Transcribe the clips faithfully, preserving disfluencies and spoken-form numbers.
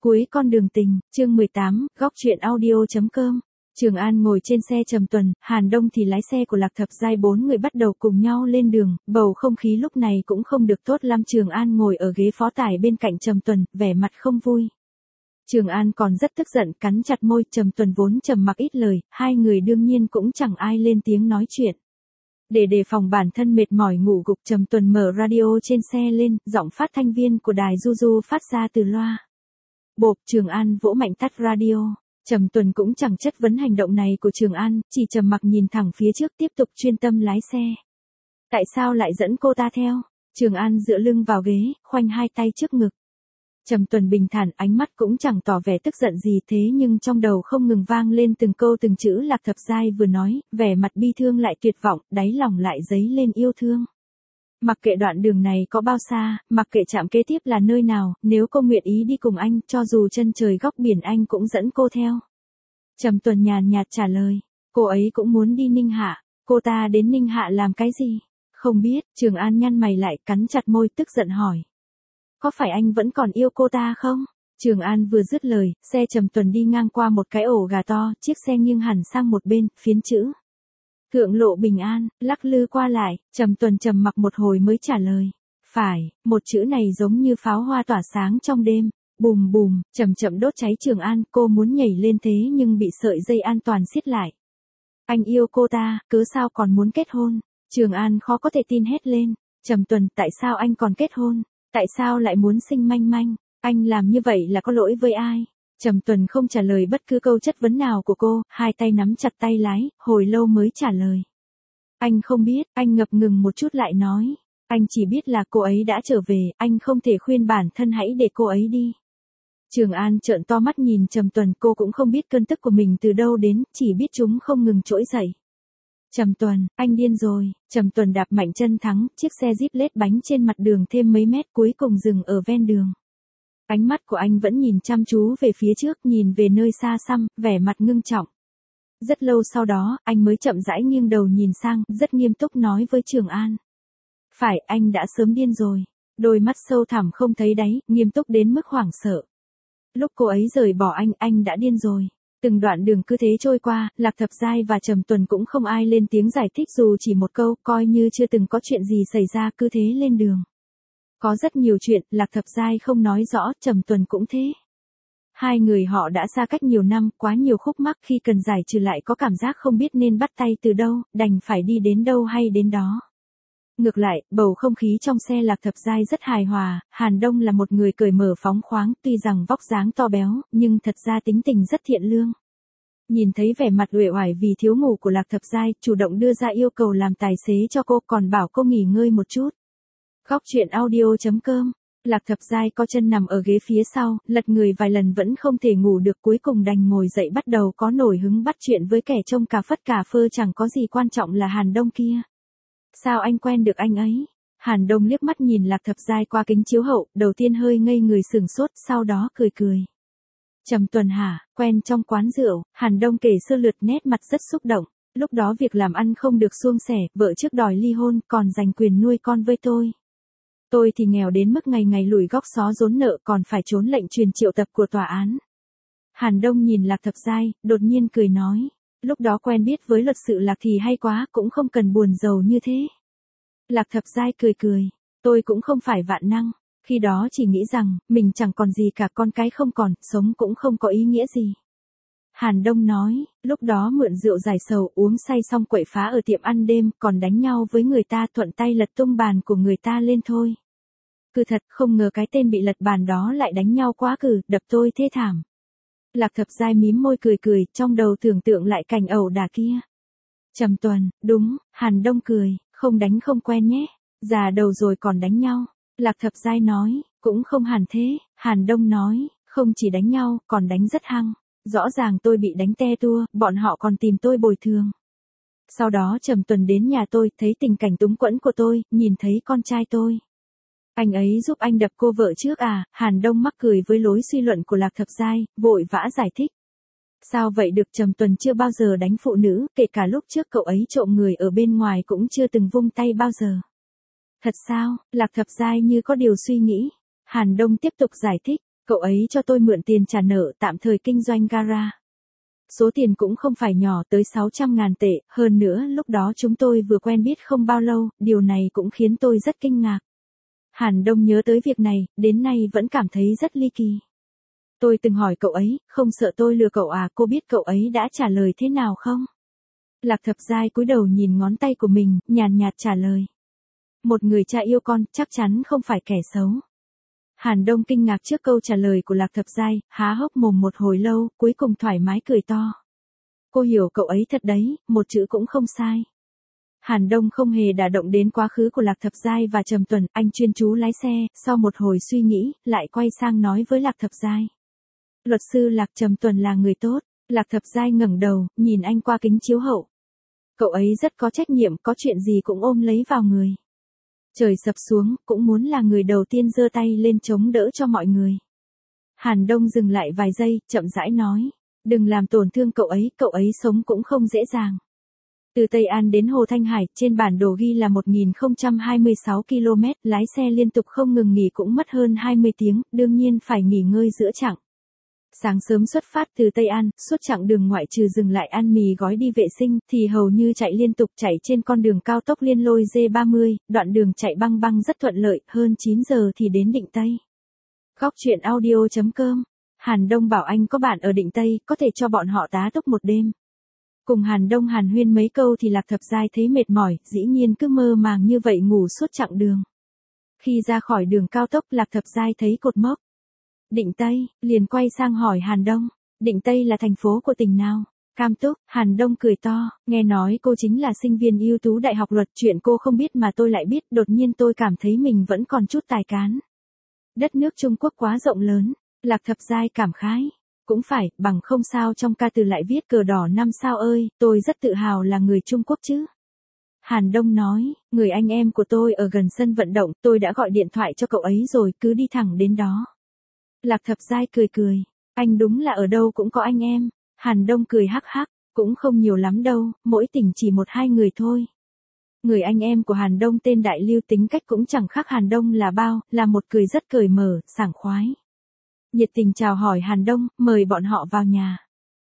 Cuối con đường tình, chương mười tám, góc truyện audio.com. Trường An ngồi trên xe Trầm Tuần, Hàn Đông thì lái xe của Lạc Thập Giai, bốn người bắt đầu cùng nhau lên đường, bầu không khí lúc này cũng không được tốt lắm. Trường An ngồi ở ghế phó tải bên cạnh Trầm Tuần, vẻ mặt không vui. Trường An còn rất tức giận, cắn chặt môi. Trầm Tuần vốn trầm mặc ít lời, hai người đương nhiên cũng chẳng ai lên tiếng nói chuyện. Để đề phòng bản thân mệt mỏi ngủ gục, Trầm Tuần mở radio trên xe lên, giọng phát thanh viên của đài du du phát ra từ loa. Bộp, Trường An vỗ mạnh tắt radio. Trầm Tuần cũng chẳng chất vấn hành động này của Trường An, chỉ trầm mặc nhìn thẳng phía trước, tiếp tục chuyên tâm lái xe. Tại sao lại dẫn cô ta theo? Trường An dựa lưng vào ghế, khoanh hai tay trước ngực. Trầm Tuần bình thản, ánh mắt cũng chẳng tỏ vẻ tức giận gì, thế nhưng trong đầu không ngừng vang lên từng câu từng chữ Lạc Thập Giai vừa nói, vẻ mặt bi thương lại tuyệt vọng, đáy lòng lại dấy lên yêu thương. Mặc kệ đoạn đường này có bao xa, mặc kệ trạm kế tiếp là nơi nào, nếu cô nguyện ý đi cùng anh, cho dù chân trời góc biển anh cũng dẫn cô theo. Trầm Tuần nhàn nhạt trả lời, cô ấy cũng muốn đi Ninh Hạ, cô ta đến Ninh Hạ làm cái gì? Không biết. Trường An nhăn mày lại, cắn chặt môi, tức giận hỏi. Có phải anh vẫn còn yêu cô ta không? Trường An vừa dứt lời, xe Trầm Tuần đi ngang qua một cái ổ gà to, chiếc xe nghiêng hẳn sang một bên, phiến chữ Thượng Lộ Bình An lắc lư qua lại. Trầm Tuần trầm mặc một hồi mới trả lời. Phải, một chữ này giống như pháo hoa tỏa sáng trong đêm. Bùm bùm, chậm chậm đốt cháy. Trường An, cô muốn nhảy lên thế nhưng bị sợi dây an toàn siết lại. Anh yêu cô ta, cớ sao còn muốn kết hôn? Trường An khó có thể tin hét lên. Trầm Tuần, tại sao anh còn kết hôn? Tại sao lại muốn sinh manh manh? Anh làm như vậy là có lỗi với ai? Trầm Tuần không trả lời bất cứ câu chất vấn nào của cô, hai tay nắm chặt tay lái, hồi lâu mới trả lời. Anh không biết. Anh ngập ngừng một chút lại nói. Anh chỉ biết là cô ấy đã trở về, anh không thể khuyên bản thân hãy để cô ấy đi. Trường An trợn to mắt nhìn Trầm Tuần, cô cũng không biết cơn tức của mình từ đâu đến, chỉ biết chúng không ngừng trỗi dậy. Trầm Tuần, anh điên rồi. Trầm Tuần đạp mạnh chân thắng, chiếc xe Jeep lết bánh trên mặt đường thêm mấy mét, cuối cùng dừng ở ven đường. Ánh mắt của anh vẫn nhìn chăm chú về phía trước, nhìn về nơi xa xăm, vẻ mặt ngưng trọng. Rất lâu sau đó, anh mới chậm rãi nghiêng đầu nhìn sang, rất nghiêm túc nói với Trường An. Phải, anh đã sớm điên rồi. Đôi mắt sâu thẳm không thấy đáy, nghiêm túc đến mức hoảng sợ. Lúc cô ấy rời bỏ anh, anh đã điên rồi. Từng đoạn đường cứ thế trôi qua, Lạc Thập Giai và Trầm Tuần cũng không ai lên tiếng giải thích dù chỉ một câu, coi như chưa từng có chuyện gì xảy ra, cứ thế lên đường. Có rất nhiều chuyện, Lạc Thập Giai không nói rõ, Trầm Tuần cũng thế. Hai người họ đã xa cách nhiều năm, quá nhiều khúc mắc, khi cần giải trừ lại có cảm giác không biết nên bắt tay từ đâu, đành phải đi đến đâu hay đến đó. Ngược lại, bầu không khí trong xe Lạc Thập Giai rất hài hòa. Hàn Đông là một người cởi mở phóng khoáng, tuy rằng vóc dáng to béo, nhưng thật ra tính tình rất thiện lương. Nhìn thấy vẻ mặt uể oải vì thiếu ngủ của Lạc Thập Giai, chủ động đưa ra yêu cầu làm tài xế cho cô, còn bảo cô nghỉ ngơi một chút. Góc truyện audio.com. Lạc Thập Giai co chân nằm ở ghế phía sau, lật người vài lần vẫn không thể ngủ được, cuối cùng đành ngồi dậy bắt đầu có nổi hứng bắt chuyện với kẻ trông cà phất cà phơ chẳng có gì quan trọng là Hàn Đông kia. Sao anh quen được anh ấy? Hàn Đông liếc mắt nhìn Lạc Thập Giai qua kính chiếu hậu, đầu tiên hơi ngây người sửng sốt, sau đó cười cười. Trầm Tuần hả? Quen trong quán rượu. Hàn Đông kể sơ lược, nét mặt rất xúc động. Lúc đó việc làm ăn không được suôn sẻ, vợ trước đòi ly hôn, còn giành quyền nuôi con với tôi. Tôi thì nghèo đến mức ngày ngày lủi góc xó rốn nợ, còn phải trốn lệnh truyền triệu tập của tòa án. Hàn Đông nhìn Lạc Thập Giai, đột nhiên cười nói. Lúc đó quen biết với luật sự Lạc thì hay quá, cũng không cần buồn giàu như thế. Lạc Thập Giai cười cười. Tôi cũng không phải vạn năng. Khi đó chỉ nghĩ rằng, mình chẳng còn gì cả, con cái không còn, sống cũng không có ý nghĩa gì. Hàn Đông nói, lúc đó mượn rượu giải sầu, uống say xong quậy phá ở tiệm ăn đêm, còn đánh nhau với người ta, thuận tay lật tung bàn của người ta lên thôi. Cứ thật, không ngờ cái tên bị lật bàn đó lại đánh nhau quá cử, đập tôi thê thảm. Lạc Thập Giai mím môi cười cười, trong đầu tưởng tượng lại cảnh ẩu đả kia. Trầm Tuần, đúng. Hàn Đông cười, không đánh không quen nhé. Già đầu rồi còn đánh nhau. Lạc Thập Giai nói, cũng không hẳn thế. Hàn Đông nói, không chỉ đánh nhau, còn đánh rất hăng. Rõ ràng tôi bị đánh te tua, bọn họ còn tìm tôi bồi thường. Sau đó Trầm Tuần đến nhà tôi, thấy tình cảnh túng quẫn của tôi, nhìn thấy con trai tôi. Anh ấy giúp anh đập cô vợ trước à? Hàn Đông mắc cười với lối suy luận của Lạc Thập Giai, vội vã giải thích. Sao vậy được, Trầm Tuần chưa bao giờ đánh phụ nữ, kể cả lúc trước cậu ấy trộm người ở bên ngoài cũng chưa từng vung tay bao giờ. Thật sao? Lạc Thập Giai như có điều suy nghĩ. Hàn Đông tiếp tục giải thích. Cậu ấy cho tôi mượn tiền trả nợ tạm thời kinh doanh gara. Số tiền cũng không phải nhỏ, tới sáu trăm ngàn tệ, hơn nữa lúc đó chúng tôi vừa quen biết không bao lâu, điều này cũng khiến tôi rất kinh ngạc. Hàn Đông nhớ tới việc này, đến nay vẫn cảm thấy rất ly kỳ. Tôi từng hỏi cậu ấy, không sợ tôi lừa cậu à, cô biết cậu ấy đã trả lời thế nào không? Lạc Thập Giai cúi đầu nhìn ngón tay của mình, nhàn nhạt trả lời. Một người cha yêu con, chắc chắn không phải kẻ xấu. Hàn Đông kinh ngạc trước câu trả lời của Lạc Thập Giai, há hốc mồm một hồi lâu, cuối cùng thoải mái cười to. Cô hiểu cậu ấy thật đấy, một chữ cũng không sai. Hàn Đông không hề đả động đến quá khứ của Lạc Thập Giai và Trầm Tuần, anh chuyên chú lái xe, sau một hồi suy nghĩ, lại quay sang nói với Lạc Thập Giai. Luật sư Lạc, Trầm Tuần là người tốt. Lạc Thập Giai ngẩng đầu, nhìn anh qua kính chiếu hậu. Cậu ấy rất có trách nhiệm, có chuyện gì cũng ôm lấy vào người. Trời sập xuống, cũng muốn là người đầu tiên giơ tay lên chống đỡ cho mọi người. Hàn Đông dừng lại vài giây, chậm rãi nói. Đừng làm tổn thương cậu ấy, cậu ấy sống cũng không dễ dàng. Từ Tây An đến Hồ Thanh Hải, trên bản đồ ghi là một nghìn không trăm hai mươi sáu ki lô mét, lái xe liên tục không ngừng nghỉ cũng mất hơn hai mươi tiếng, đương nhiên phải nghỉ ngơi giữa chặng. Sáng sớm xuất phát từ Tây An, suốt chặng đường ngoại trừ dừng lại ăn mì gói đi vệ sinh, thì hầu như chạy liên tục, chạy trên con đường cao tốc liên lôi D ba mươi, đoạn đường chạy băng băng rất thuận lợi, hơn chín giờ thì đến Định Tây. Góc truyện audio chấm com. Hàn Đông bảo anh có bạn ở Định Tây, có thể cho bọn họ tá túc một đêm. Cùng Hàn Đông hàn huyên mấy câu thì Lạc Thập Giai thấy mệt mỏi, dĩ nhiên cứ mơ màng như vậy ngủ suốt chặng đường. Khi ra khỏi đường cao tốc, Lạc Thập Giai thấy cột mốc Định Tây, liền quay sang hỏi Hàn Đông, Định Tây là thành phố của tỉnh nào? Cam Túc. Hàn Đông cười to, nghe nói cô chính là sinh viên ưu tú đại học luật, chuyện cô không biết mà tôi lại biết, đột nhiên tôi cảm thấy mình vẫn còn chút tài cán. Đất nước Trung Quốc quá rộng lớn. Lạc Thập Giai cảm khái. Cũng phải, bằng không sao trong ca từ lại viết cờ đỏ năm sao ơi, tôi rất tự hào là người Trung Quốc chứ. Hàn Đông nói, người anh em của tôi ở gần sân vận động, tôi đã gọi điện thoại cho cậu ấy rồi, cứ đi thẳng đến đó. Lạc Thập Giai cười cười, anh đúng là ở đâu cũng có anh em. Hàn Đông cười hắc hắc, cũng không nhiều lắm đâu, mỗi tỉnh chỉ một hai người thôi. Người anh em của Hàn Đông tên Đại Lưu tính cách cũng chẳng khác Hàn Đông là bao, là một cười rất cởi mở, sảng khoái. Nhiệt tình chào hỏi Hàn Đông, mời bọn họ vào nhà.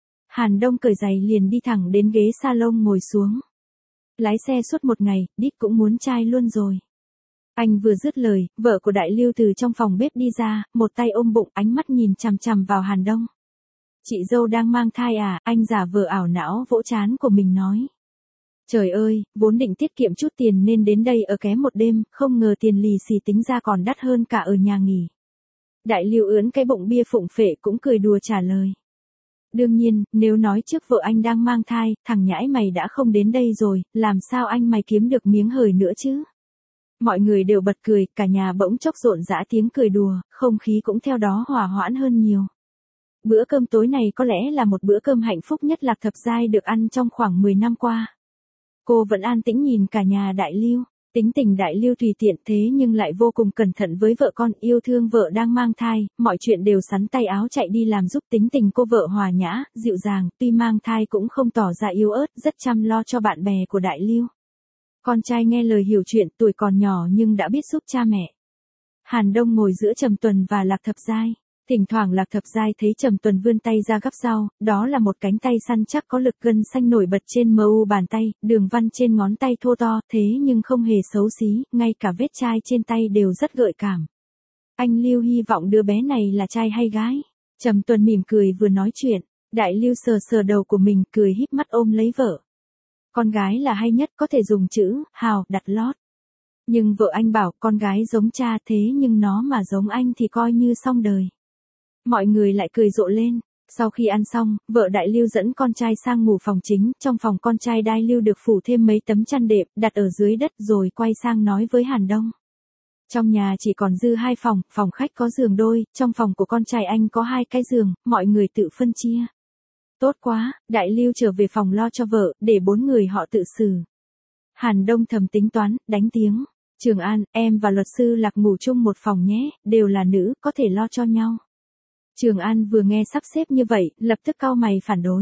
Hàn Đông cởi giày liền đi thẳng đến ghế salon ngồi xuống. Lái xe suốt một ngày, đít cũng muốn chai luôn rồi. Anh vừa dứt lời, vợ của Đại Lưu từ trong phòng bếp đi ra, một tay ôm bụng, ánh mắt nhìn chằm chằm vào Hàn Đông. Chị dâu đang mang thai à? Anh giả vờ ảo não vỗ trán của mình nói. Trời ơi, vốn định tiết kiệm chút tiền nên đến đây ở ké một đêm, không ngờ tiền lì xì tính ra còn đắt hơn cả ở nhà nghỉ. Đại Lưu ưỡn cái bụng bia phụng phệ cũng cười đùa trả lời. Đương nhiên, nếu nói trước vợ anh đang mang thai, thằng nhãi mày đã không đến đây rồi, làm sao anh mày kiếm được miếng hời nữa chứ? Mọi người đều bật cười, cả nhà bỗng chốc rộn rã tiếng cười đùa, không khí cũng theo đó hòa hoãn hơn nhiều. Bữa cơm tối này có lẽ là một bữa cơm hạnh phúc nhất Lạc Thập Giai được ăn trong khoảng mười năm qua. Cô vẫn an tĩnh nhìn cả nhà Đại Lưu. Tính tình Đại Lưu tùy tiện thế nhưng lại vô cùng cẩn thận với vợ con, yêu thương vợ đang mang thai, mọi chuyện đều sắn tay áo chạy đi làm giúp. Tính tình cô vợ hòa nhã, dịu dàng, tuy mang thai cũng không tỏ ra yếu ớt, rất chăm lo cho bạn bè của Đại Lưu. Con trai nghe lời hiểu chuyện, tuổi còn nhỏ nhưng đã biết giúp cha mẹ. Hàn Đông ngồi giữa Trầm Tuần và Lạc Thập Giai. Thỉnh thoảng Lạc Thập Giai thấy Trầm Tuần vươn tay ra gắp rau, đó là một cánh tay săn chắc có lực, gân xanh nổi bật trên mu bàn tay, đường văn trên ngón tay thô to, thế nhưng không hề xấu xí, ngay cả vết chai trên tay đều rất gợi cảm. Anh Lưu hy vọng đứa bé này là trai hay gái? Trầm Tuần mỉm cười vừa nói chuyện, Đại Lưu sờ sờ đầu của mình, cười híp mắt ôm lấy vợ. Con gái là hay nhất, có thể dùng chữ hào đặt lót. Nhưng vợ anh bảo con gái giống cha, thế nhưng nó mà giống anh thì coi như xong đời. Mọi người lại cười rộ lên. Sau khi ăn xong, vợ Đại Lưu dẫn con trai sang ngủ phòng chính, trong phòng con trai Đại Lưu được phủ thêm mấy tấm chăn đệm, đặt ở dưới đất, rồi quay sang nói với Hàn Đông. Trong nhà chỉ còn dư hai phòng, phòng khách có giường đôi, trong phòng của con trai anh có hai cái giường, mọi người tự phân chia. Tốt quá, Đại Lưu trở về phòng lo cho vợ, để bốn người họ tự xử. Hàn Đông thầm tính toán, đánh tiếng. Trường An, em và luật sư Lạc ngủ chung một phòng nhé, đều là nữ, có thể lo cho nhau. Trường An vừa nghe sắp xếp như vậy, lập tức cau mày phản đối.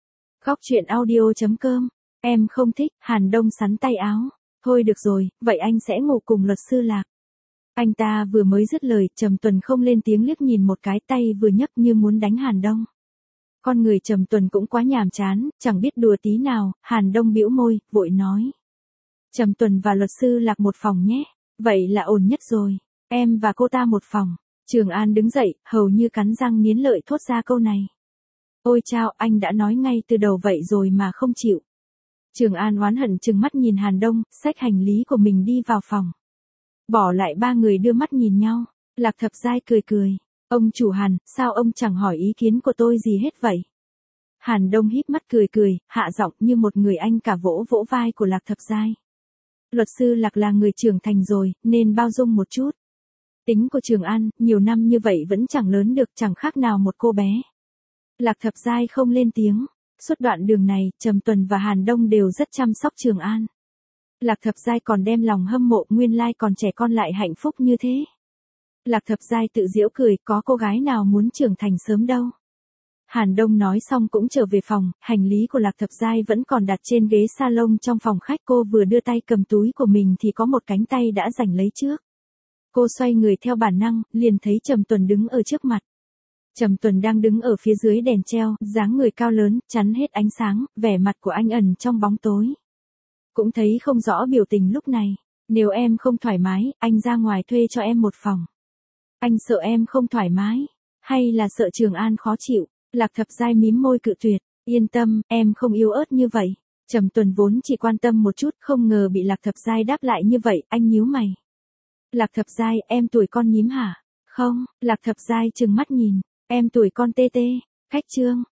Góc truyện audio chấm com. Em không thích. Hàn Đông sắn tay áo. Thôi được rồi, vậy anh sẽ ngủ cùng luật sư Lạc. Anh ta vừa mới dứt lời, Trầm Tuần không lên tiếng liếc nhìn một cái, tay vừa nhấc như muốn đánh Hàn Đông. Con người Trầm Tuần cũng quá nhàm chán, chẳng biết đùa tí nào, Hàn Đông bĩu môi, vội nói. Trầm Tuần và luật sư Lạc một phòng nhé, vậy là ổn nhất rồi, em và cô ta một phòng. Trường An đứng dậy, hầu như cắn răng nghiến lợi thốt ra câu này. Ôi chao, anh đã nói ngay từ đầu vậy rồi mà không chịu. Trường An oán hận trừng mắt nhìn Hàn Đông, xách hành lý của mình đi vào phòng. Bỏ lại ba người đưa mắt nhìn nhau, Lạc Thập Giai cười cười. Ông chủ Hàn, sao ông chẳng hỏi ý kiến của tôi gì hết vậy? Hàn Đông híp mắt cười cười, hạ giọng như một người anh cả vỗ vỗ vai của Lạc Thập Giai. Luật sư Lạc là người trưởng thành rồi, nên bao dung một chút. Tính của Trường An, nhiều năm như vậy vẫn chẳng lớn được, chẳng khác nào một cô bé. Lạc Thập Giai không lên tiếng. Suốt đoạn đường này, Trầm Tuần và Hàn Đông đều rất chăm sóc Trường An. Lạc Thập Giai còn đem lòng hâm mộ, nguyên lai còn trẻ con lại hạnh phúc như thế. Lạc Thập Giai tự giễu cười, có cô gái nào muốn trưởng thành sớm đâu. Hàn Đông nói xong cũng trở về phòng, hành lý của Lạc Thập Giai vẫn còn đặt trên ghế salon trong phòng khách. Cô vừa đưa tay cầm túi của mình thì có một cánh tay đã giành lấy trước. Cô xoay người theo bản năng, liền thấy Trầm Tuần đứng ở trước mặt. Trầm Tuần đang đứng ở phía dưới đèn treo, dáng người cao lớn, chắn hết ánh sáng, vẻ mặt của anh ẩn trong bóng tối. Cũng thấy không rõ biểu tình lúc này. Nếu em không thoải mái, anh ra ngoài thuê cho em một phòng. Anh sợ em không thoải mái, hay là sợ Trường An khó chịu? Lạc Thập Giai mím môi cự tuyệt, yên tâm, em không yếu ớt như vậy. Trầm Tuần vốn chỉ quan tâm một chút, không ngờ bị Lạc Thập Giai đáp lại như vậy, anh nhíu mày. Lạc Thập Giai, em tuổi con nhím hả? Không, Lạc Thập Giai trừng mắt nhìn, em tuổi con tê tê. Khách trương,